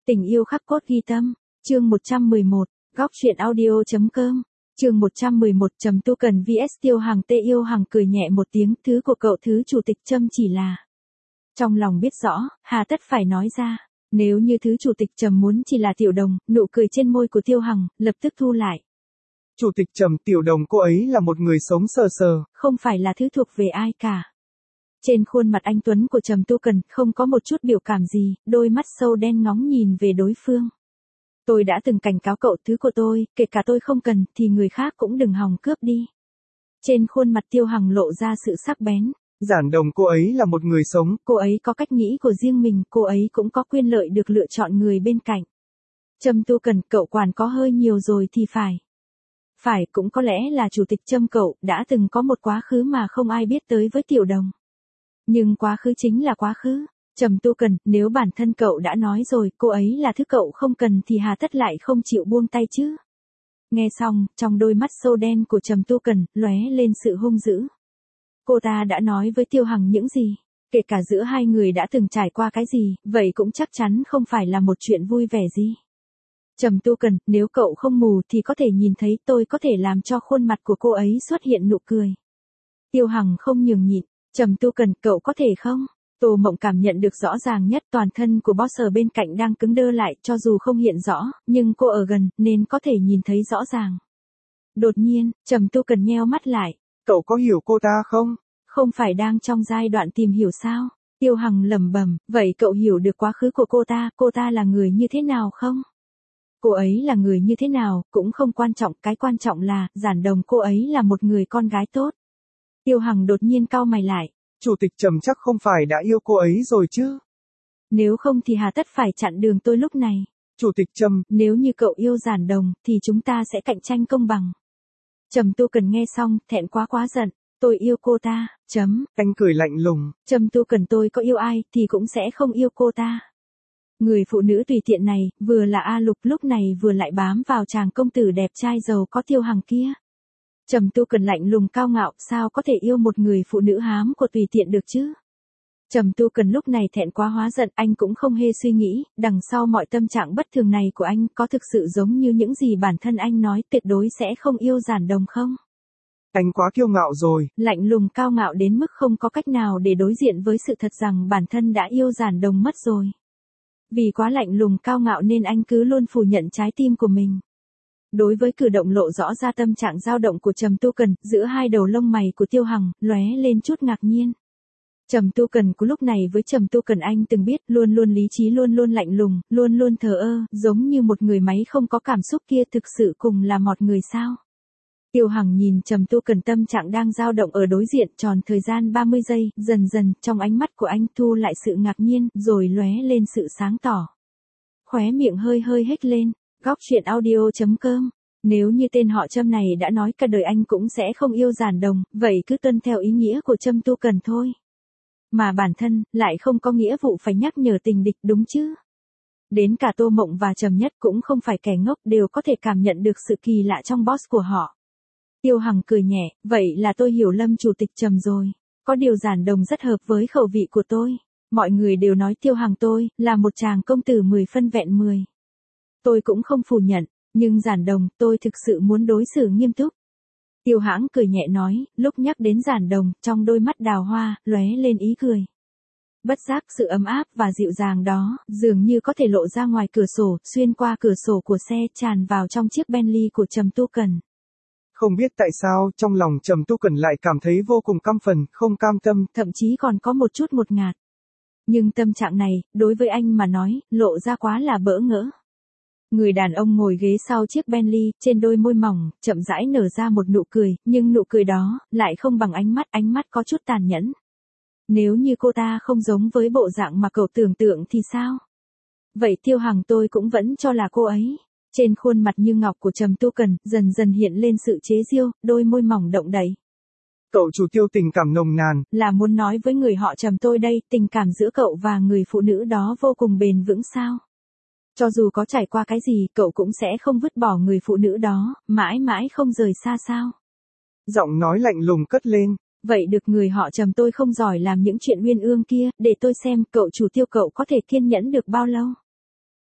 Tình yêu khắc cốt ghi tâm, chương 111, góc truyện audio.com, chương 111 Trầm Tu Cần vs Tiêu Hằng. Tê Yêu Hằng cười nhẹ một tiếng, thứ của cậu thứ chủ tịch Trầm chỉ là. Trong lòng biết rõ, hà tất phải nói ra, nếu như thứ chủ tịch Trầm muốn chỉ là Tiểu Đồng, nụ cười trên môi của Tiêu Hằng, lập tức thu lại. Chủ tịch Trầm, Tiểu Đồng cô ấy là một người sống sờ sờ. Không phải là thứ thuộc về ai cả. Trên khuôn mặt anh tuấn của Trầm Tu Cần không có một chút biểu cảm gì, đôi mắt sâu đen ngóng nhìn về đối phương. Tôi đã từng cảnh cáo cậu, thứ của tôi, kể cả tôi không cần, thì người khác cũng đừng hòng cướp đi. Trên khuôn mặt Tiêu Hằng lộ ra sự sắc bén. Giản Đồng cô ấy là một người sống. Cô ấy có cách nghĩ của riêng mình, cô ấy cũng có quyền lợi được lựa chọn người bên cạnh. Trầm Tu Cần, cậu quản có hơi nhiều rồi thì phải. Phải, cũng có lẽ là chủ tịch Trầm cậu đã từng có một quá khứ mà không ai biết tới với Tiểu Đồng. Nhưng quá khứ chính là quá khứ. Trầm Tu Cần, nếu bản thân cậu đã nói rồi, cô ấy là thứ cậu không cần thì hà tất lại không chịu buông tay chứ. Nghe xong, trong đôi mắt sâu đen của Trầm Tu Cần lóe lên sự hung dữ. Cô ta đã nói với Tiêu Hằng những gì? Kể cả giữa hai người đã từng trải qua cái gì, vậy cũng chắc chắn không phải là một chuyện vui vẻ gì. Trầm Tu Cần, nếu cậu không mù thì có thể nhìn thấy, tôi có thể làm cho khuôn mặt của cô ấy xuất hiện nụ cười. Tiêu Hằng không nhường nhịn. Trầm Tu Cần, cậu có thể không? Tô Mộng cảm nhận được rõ ràng nhất, toàn thân của boss ở bên cạnh đang cứng đơ lại, cho dù không hiện rõ, nhưng cô ở gần, nên có thể nhìn thấy rõ ràng. Đột nhiên, Trầm Tu Cần nheo mắt lại. Cậu có hiểu cô ta không? Không phải đang trong giai đoạn tìm hiểu sao? Tiêu Hằng lẩm bẩm, vậy cậu hiểu được quá khứ của cô ta là người như thế nào không? Cô ấy là người như thế nào, cũng không quan trọng, cái quan trọng là, Giản Đồng cô ấy là một người con gái tốt. Tiêu Hằng đột nhiên cau mày lại. Chủ tịch Trầm chắc không phải đã yêu cô ấy rồi chứ? Nếu không thì hà tất phải chặn đường tôi lúc này. Chủ tịch Trầm, nếu như cậu yêu Giản Đồng, thì chúng ta sẽ cạnh tranh công bằng. Trầm Tu Cần nghe xong, thẹn quá giận. Tôi yêu cô ta, chấm. Anh cười lạnh lùng. Trầm Tu Cần, tôi có yêu ai, thì cũng sẽ không yêu cô ta. Người phụ nữ tùy tiện này, vừa là A Lục lúc này vừa lại bám vào chàng công tử đẹp trai giàu có Tiêu Hằng kia. Trầm Tu Cần lạnh lùng cao ngạo, sao có thể yêu một người phụ nữ hám của tùy tiện được chứ? Trầm Tu Cần lúc này thẹn quá hóa giận, anh cũng không hề suy nghĩ, đằng sau mọi tâm trạng bất thường này của anh có thực sự giống như những gì bản thân anh nói, tuyệt đối sẽ không yêu Giản Đồng không? Anh quá kiêu ngạo rồi. Lạnh lùng cao ngạo đến mức không có cách nào để đối diện với sự thật rằng bản thân đã yêu Giản Đồng mất rồi. Vì quá lạnh lùng cao ngạo nên anh cứ luôn phủ nhận trái tim của mình. Đối với cử động lộ rõ ra tâm trạng dao động của Trầm Tu Cần, giữa hai đầu lông mày của Tiêu Hằng lóe lên chút ngạc nhiên. Trầm Tu Cần của lúc này với Trầm Tu Cần anh từng biết, luôn luôn lý trí, luôn luôn lạnh lùng, luôn luôn thờ ơ, giống như một người máy không có cảm xúc kia, thực sự cùng là một người sao? Tiêu Hằng nhìn Trầm Tu Cần tâm trạng đang dao động ở đối diện, tròn thời gian 30 giây, dần dần trong ánh mắt của anh thu lại sự ngạc nhiên, rồi lóe lên sự sáng tỏ. Khóe miệng hơi hếch lên. Góc truyện audio.com. Nếu như tên họ Trâm này đã nói cả đời anh cũng sẽ không yêu Giản Đồng, vậy cứ tuân theo ý nghĩa của Trầm Tu Cần thôi. Mà bản thân, lại không có nghĩa vụ phải nhắc nhở tình địch, đúng chứ? Đến cả Tô Mộng và Trầm Nhất cũng không phải kẻ ngốc, đều có thể cảm nhận được sự kỳ lạ trong boss của họ. Tiêu Hằng cười nhẹ, vậy là tôi hiểu lầm chủ tịch Trầm rồi. Có điều Giản Đồng rất hợp với khẩu vị của tôi. Mọi người đều nói Tiêu Hằng tôi, là một chàng công tử 10 phân vẹn 10. Tôi cũng không phủ nhận, nhưng Giản Đồng, tôi thực sự muốn đối xử nghiêm túc. Tiêu Hãng cười nhẹ nói, lúc nhắc đến Giản Đồng, trong đôi mắt đào hoa, lóe lên ý cười. Bất giác sự ấm áp và dịu dàng đó, dường như có thể lộ ra ngoài cửa sổ, xuyên qua cửa sổ của xe, tràn vào trong chiếc Bentley của Trầm Tu Cần. Không biết tại sao, trong lòng Trầm Tu Cần lại cảm thấy vô cùng căm phẫn, không cam tâm, thậm chí còn có một chút ngột ngạt. Nhưng tâm trạng này, đối với anh mà nói, lộ ra quá là bỡ ngỡ. Người đàn ông ngồi ghế sau chiếc Bentley, trên đôi môi mỏng, chậm rãi nở ra một nụ cười, nhưng nụ cười đó, lại không bằng ánh mắt có chút tàn nhẫn. Nếu như cô ta không giống với bộ dạng mà cậu tưởng tượng thì sao? Vậy Tiêu Hằng tôi cũng vẫn cho là cô ấy. Trên khuôn mặt như ngọc của Trầm Tu Cần, dần dần hiện lên sự chế giễu, đôi môi mỏng động đậy. Cậu chủ Tiêu tình cảm nồng nàn. Là muốn nói với người họ Trầm tôi đây, tình cảm giữa cậu và người phụ nữ đó vô cùng bền vững sao? Cho dù có trải qua cái gì, cậu cũng sẽ không vứt bỏ người phụ nữ đó, mãi mãi không rời xa sao? Giọng nói lạnh lùng cất lên. Vậy được, người họ Trầm tôi không giỏi làm những chuyện uyên ương kia, để tôi xem cậu chủ Tiêu cậu có thể kiên nhẫn được bao lâu.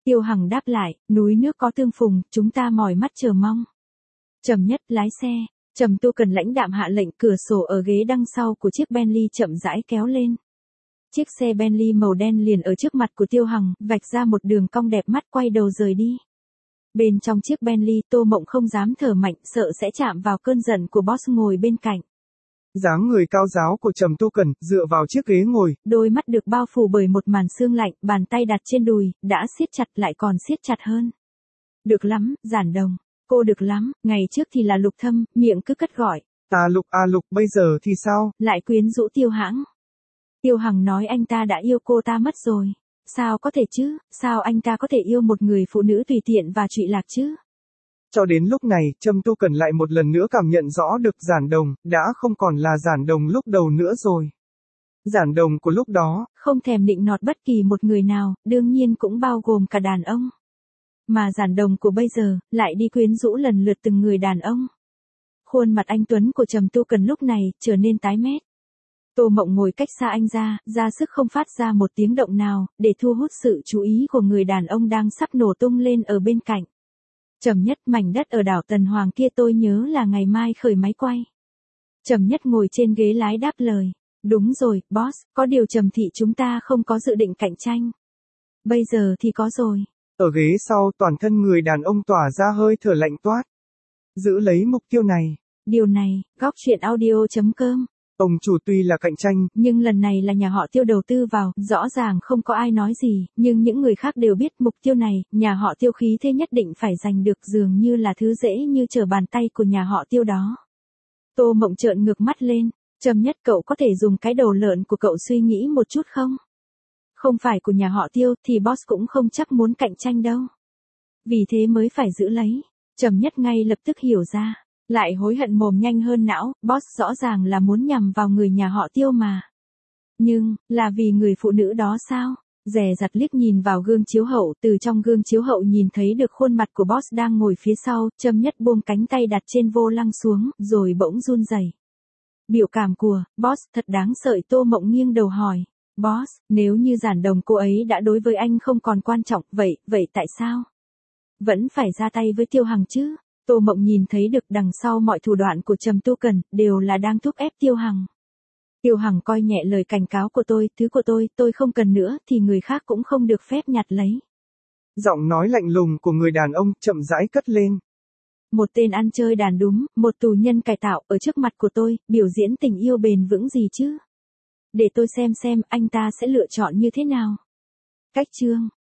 Tiêu Hằng đáp lại, núi nước có tương phùng, chúng ta mỏi mắt chờ mong. Trầm Nhất lái xe, Trầm Tu Cần lãnh đạm hạ lệnh, cửa sổ ở ghế đằng sau của chiếc Bentley chậm rãi kéo lên. Chiếc xe Bentley màu đen liền ở trước mặt của Tiêu Hằng, vạch ra một đường cong đẹp mắt, quay đầu rời đi. Bên trong chiếc Bentley, Tô Mộng không dám thở mạnh, sợ sẽ chạm vào cơn giận của boss ngồi bên cạnh. Dáng người cao ráo của Trầm Tu Cần, dựa vào chiếc ghế ngồi. Đôi mắt được bao phủ bởi một màn sương lạnh, bàn tay đặt trên đùi, đã siết chặt lại còn siết chặt hơn. Được lắm, Giản Đồng. Cô được lắm, ngày trước thì là Lục Thâm, miệng cứ cất gọi. Lục, bây giờ thì sao? Lại quyến rũ Tiêu Hãng. Tiêu Hằng nói anh ta đã yêu cô ta mất rồi. Sao có thể chứ, sao anh ta có thể yêu một người phụ nữ tùy tiện và trụy lạc chứ? Cho đến lúc này, Trầm Tu Cần lại một lần nữa cảm nhận rõ được Giản Đồng, đã không còn là Giản Đồng lúc đầu nữa rồi. Giản Đồng của lúc đó, không thèm định nọt bất kỳ một người nào, đương nhiên cũng bao gồm cả đàn ông. Mà Giản Đồng của bây giờ, lại đi quyến rũ lần lượt từng người đàn ông. Khuôn mặt anh tuấn của Trầm Tu Cần lúc này, trở nên tái mét. Tô Mộng ngồi cách xa anh ra sức không phát ra một tiếng động nào, để thu hút sự chú ý của người đàn ông đang sắp nổ tung lên ở bên cạnh. Trầm Nhất, mảnh đất ở đảo Tần Hoàng kia tôi nhớ là ngày mai khởi máy quay. Trầm Nhất ngồi trên ghế lái đáp lời. Đúng rồi, boss, có điều Trầm thị chúng ta không có dự định cạnh tranh. Bây giờ thì có rồi. Ở ghế sau, toàn thân người đàn ông tỏa ra hơi thở lạnh toát. Giữ lấy mục tiêu này. Điều này, góc truyện audio.com. Ông chủ tuy là cạnh tranh, nhưng lần này là nhà họ Tiêu đầu tư vào, rõ ràng không có ai nói gì, nhưng những người khác đều biết mục tiêu này, nhà họ Tiêu khí thế nhất định phải giành được, dường như là thứ dễ như trở bàn tay của nhà họ Tiêu đó. Tô Mộng trợn ngược mắt lên, Trầm Nhất, cậu có thể dùng cái đầu lợn của cậu suy nghĩ một chút không? Không phải của nhà họ Tiêu thì boss cũng không chắc muốn cạnh tranh đâu. Vì thế mới phải giữ lấy. Trầm Nhất ngay lập tức hiểu ra. Lại hối hận mồm nhanh hơn não, boss rõ ràng là muốn nhằm vào người nhà họ Tiêu mà. Nhưng, là vì người phụ nữ đó sao? Dè dặt liếc nhìn vào gương chiếu hậu, từ trong gương chiếu hậu nhìn thấy được khuôn mặt của boss đang ngồi phía sau, Trầm Nhất buông cánh tay đặt trên vô lăng xuống, rồi bỗng run rẩy. Biểu cảm của boss thật đáng sợ. Tô Mộng nghiêng đầu hỏi. Boss, nếu như Giản Đồng cô ấy đã đối với anh không còn quan trọng, vậy tại sao? Vẫn phải ra tay với Tiêu Hằng chứ? Tô Mộng nhìn thấy được đằng sau mọi thủ đoạn của Trầm Tu Cần, đều là đang thúc ép Tiêu Hằng. Tiêu Hằng coi nhẹ lời cảnh cáo của tôi, thứ của tôi không cần nữa, thì người khác cũng không được phép nhặt lấy. Giọng nói lạnh lùng của người đàn ông chậm rãi cất lên. Một tên ăn chơi đàn đúng, một tù nhân cải tạo ở trước mặt của tôi, biểu diễn tình yêu bền vững gì chứ? Để tôi xem anh ta sẽ lựa chọn như thế nào. Cách chương